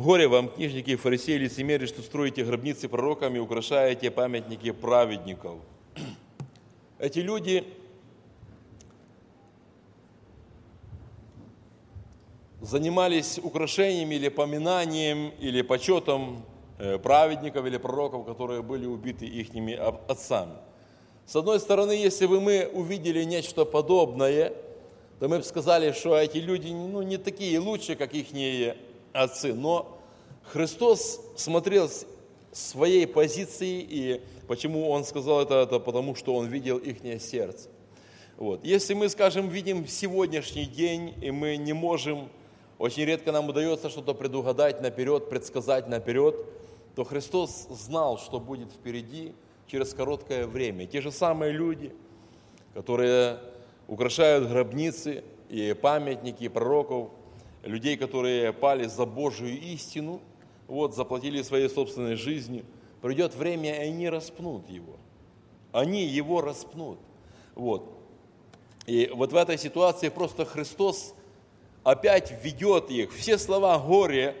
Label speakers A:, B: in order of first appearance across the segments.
A: Горе вам, книжники и фарисеи, лицемеры, что строите гробницы пророкам и украшаете памятники праведников. Эти люди занимались украшениями или поминанием, или почетом праведников или пророков, которые были убиты ихними отцами. С одной стороны, если бы мы увидели нечто подобное, то мы бы сказали, что эти люди не такие лучшие, как ихние отцы. Но Христос смотрел с своей позиции, и почему Он сказал это потому что Он видел ихнее сердце. Вот. Если мы, скажем, видим сегодняшний день, и мы не можем, очень редко нам удается что-то предугадать наперед, предсказать наперед, то Христос знал, что будет впереди через короткое время. Те же самые люди, которые украшают гробницы и памятники пророков, людей, которые пали за Божию истину, заплатили своей собственной жизнью, придет время, и они распнут его. Они его распнут. И в этой ситуации просто Христос опять ведет их. Все слова горе,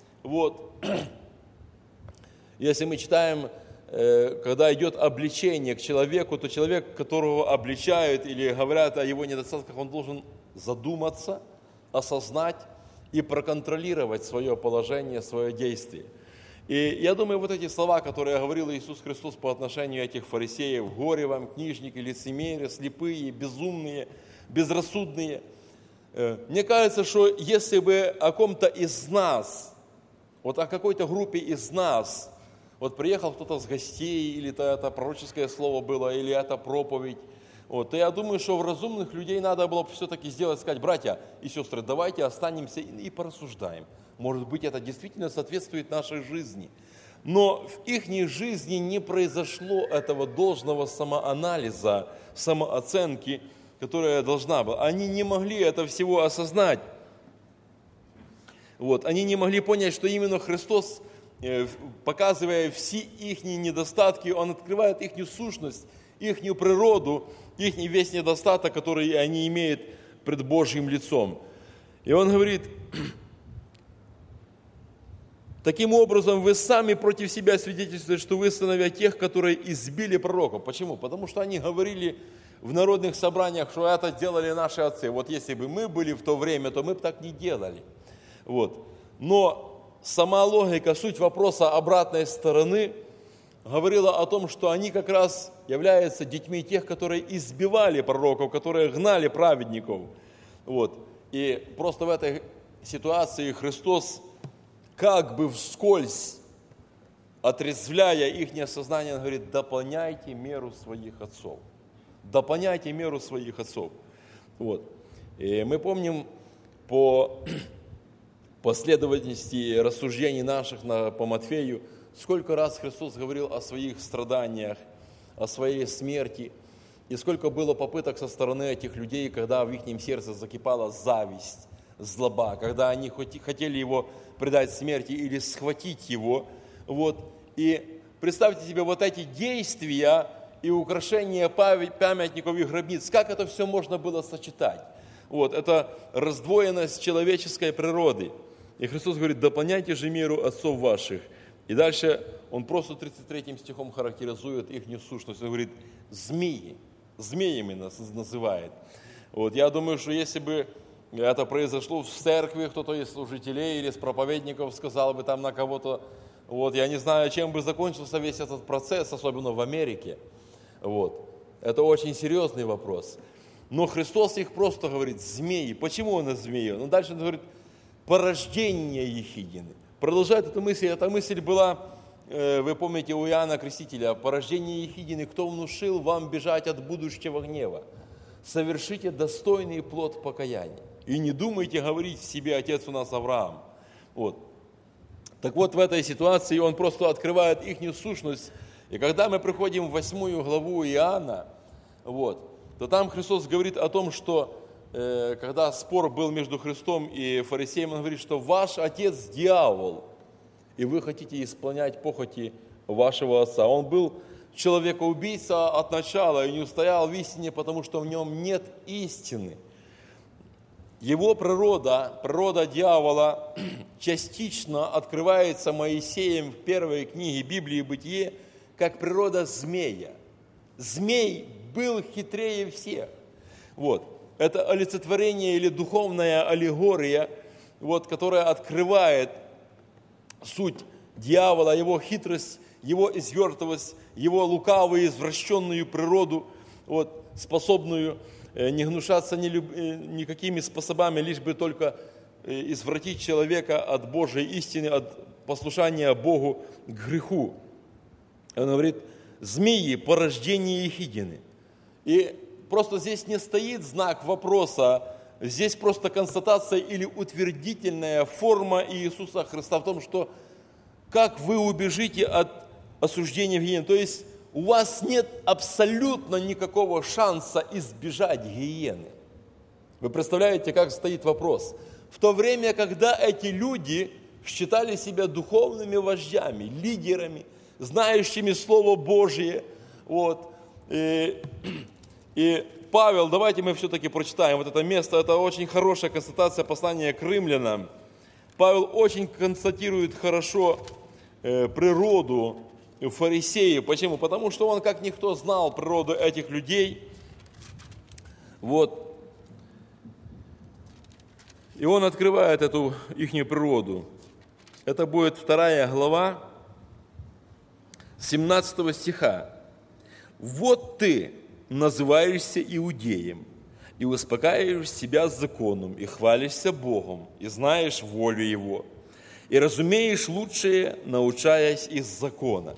A: если мы читаем, когда идет обличение к человеку, то человек, которого обличают или говорят о его недостатках, он должен задуматься, осознать и проконтролировать свое положение, свое действие. И я думаю, эти слова, которые говорил Иисус Христос по отношению этих фарисеев: горе вам, книжники, лицемеры, слепые, безумные, безрассудные. Мне кажется, что если бы о ком-то из нас, о какой-то группе из нас, приехал кто-то с гостей, или это пророческое слово было, или это проповедь, то я думаю, что в разумных людей надо было бы все-таки сделать, сказать: братья и сестры, давайте останемся и порассуждаем. Может быть, это действительно соответствует нашей жизни. Но в их жизни не произошло этого должного самоанализа, самооценки, которая должна была. Они не могли это всего осознать. Они не могли понять, что именно Христос, показывая все их недостатки, Он открывает их сущность, их природу, их весь недостаток, который они имеют пред Божьим лицом. И Он говорит: таким образом, вы сами против себя свидетельствуете, что вы сыновья тех, которые избили пророков. Почему? Потому что они говорили в народных собраниях, что это делали наши отцы. Если бы мы были в то время, то мы бы так не делали. Но сама логика, суть вопроса обратной стороны говорила о том, что они как раз являются детьми тех, которые избивали пророков, которые гнали праведников. И просто в этой ситуации Христос как бы вскользь, отрезвляя их неосознание, Он говорит: дополняйте меру своих отцов. Дополняйте меру своих отцов. И мы помним по последовательности рассуждений наших по Матфею, сколько раз Христос говорил о своих страданиях, о своей смерти, и сколько было попыток со стороны этих людей, когда в их сердце закипала зависть, злоба, когда они хотели его предать смерти или схватить его. И представьте себе эти действия и украшения памятников и гробниц, как это все можно было сочетать. Это раздвоенность человеческой природы. И Христос говорит: дополняйте же меру отцов ваших. И дальше Он просто 33 стихом характеризует их сущность. Он говорит: змеи, змеями нас называет. Я думаю, что если бы это произошло в церкви, кто-то из служителей или из проповедников сказал бы там на кого-то, я не знаю, чем бы закончился весь этот процесс, особенно в Америке. Это очень серьезный вопрос. Но Христос их просто говорит: змеи. Почему Он змеи? Дальше Он говорит: порождение ехидины. Продолжает эту мысль. Эта мысль была, вы помните, у Иоанна Крестителя: порождение ехидины, кто внушил вам бежать от будущего гнева? Совершите достойный плод покаяния. И не думайте говорить в себе: отец у нас Авраам. Так в этой ситуации Он просто открывает их сущность. И когда мы приходим в 8 главу Иоанна, то там Христос говорит о том, что когда спор был между Христом и фарисеем, Он говорит, что ваш отец дьявол, и вы хотите исполнять похоти вашего отца. Он был человекоубийца от начала и не устоял в истине, потому что в нем нет истины. Его природа, природа дьявола, частично открывается Моисеем в первой книге Библии «Бытие», как природа змея. Змей был хитрее всех. Вот. Это олицетворение или духовная аллегория, вот, которая открывает суть дьявола, его хитрость, его извертывость, его лукавую, извращенную природу, вот, способную не гнушаться никакими способами, лишь бы только извратить человека от Божьей истины, от послушания Богу к греху. Он говорит, змеи, порождение Ехидины. И просто здесь не стоит знак вопроса, здесь просто констатация или утвердительная форма Иисуса Христа в том, что как вы убежите от осуждения в гиене. То есть у вас нет абсолютно никакого шанса избежать гиены. Вы представляете, как стоит вопрос? В то время, когда эти люди считали себя духовными вождями, лидерами, знающими Слово Божие, вот, и Павел, давайте мы все-таки прочитаем вот это место, это очень хорошая констатация послания к римлянам. Павел очень констатирует хорошо природу фарисеев. Почему? Потому что он, как никто, знал природу этих людей. Вот. И он открывает эту их природу. Это будет 2 глава, 17 стиха. «Вот ты называешься иудеем, и успокаиваешь себя законом, и хвалишься Богом, и знаешь волю Его, и разумеешь лучшее, научаясь из закона.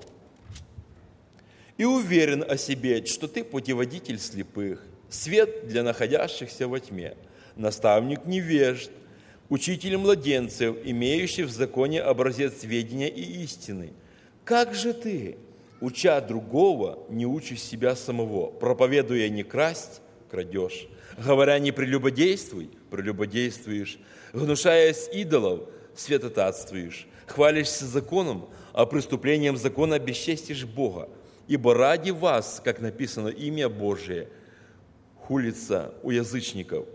A: И уверен о себе, что ты путеводитель слепых, свет для находящихся во тьме, наставник невежд, учитель младенцев, имеющий в законе образец ведения и истины. Как же ты, уча другого, не учишь себя самого, проповедуя не красть, крадешь, говоря не прелюбодействуй, прелюбодействуешь, гнушаясь идолов, святотатствуешь, хвалишься законом, а преступлением закона бесчестишь Бога. Ибо ради вас, как написано, имя Божие хулится у язычников».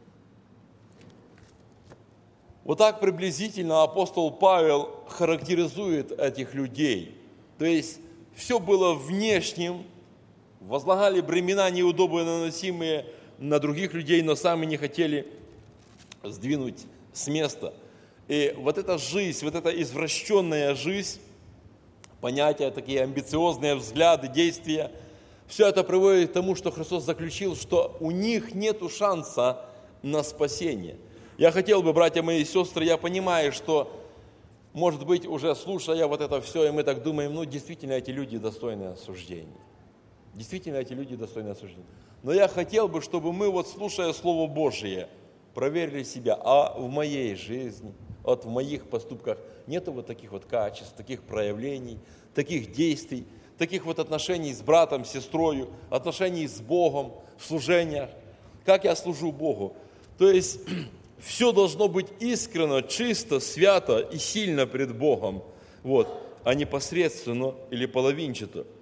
A: Вот так приблизительно апостол Павел характеризует этих людей. То есть все было внешним, возлагали бремена неудобные, наносимые на других людей, но сами не хотели сдвинуть с места. И вот эта жизнь, вот эта извращенная жизнь, понятия, такие амбициозные взгляды, действия, все это приводит к тому, что Христос заключил, что у них нет шанса на спасение. Я хотел бы, братья мои и сестры, я понимаю, что, может быть, уже слушая вот это все, и мы так думаем, ну, действительно, эти люди достойны осуждения. Действительно, эти люди достойны осуждения. Но я хотел бы, чтобы мы, вот слушая Слово Божие, проверили себя, а в моей жизни, вот в моих поступках нету вот таких вот качеств, таких проявлений, таких действий, таких вот отношений с братом, с сестрой, отношений с Богом, в служениях. Как я служу Богу? То есть все должно быть искренно, чисто, свято и сильно пред Богом, вот, а не посредственно или половинчато.